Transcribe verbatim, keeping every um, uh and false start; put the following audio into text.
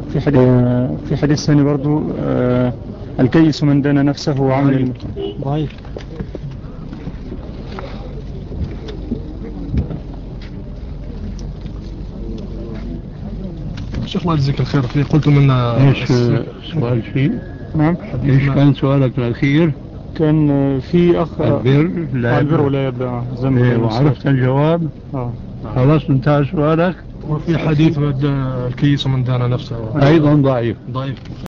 في حديث في حديث ثاني برضو آه الكيس من دان نفسه وعمل الم... ضعيف. شيخ الله يجزيك الخير، في قلت من ايش سؤال فيه؟ نعم. ايش كان سؤالك الأخير؟ كان في أخ البر لا البر ولا يبدأ ذنب. إيه وعرفت الجواب. آه. خلاص انتهى سؤالك. وفي حديث الكيس من دان نفسه أيضا ضعيف. ضعيف.